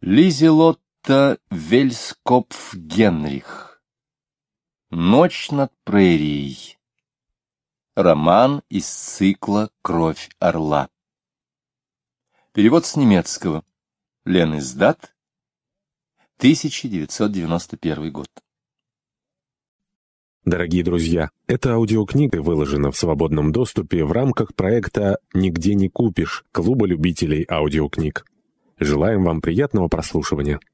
Лизелотта Вельскопф-Генрих. Ночь над прерией. Роман из цикла «Кровь орла». Перевод с немецкого. Лениздат, 1991 год. Дорогие друзья, эта аудиокнига выложена в свободном доступе в рамках проекта «Нигде не купишь» Клуба любителей аудиокниг. Желаем вам приятного прослушивания.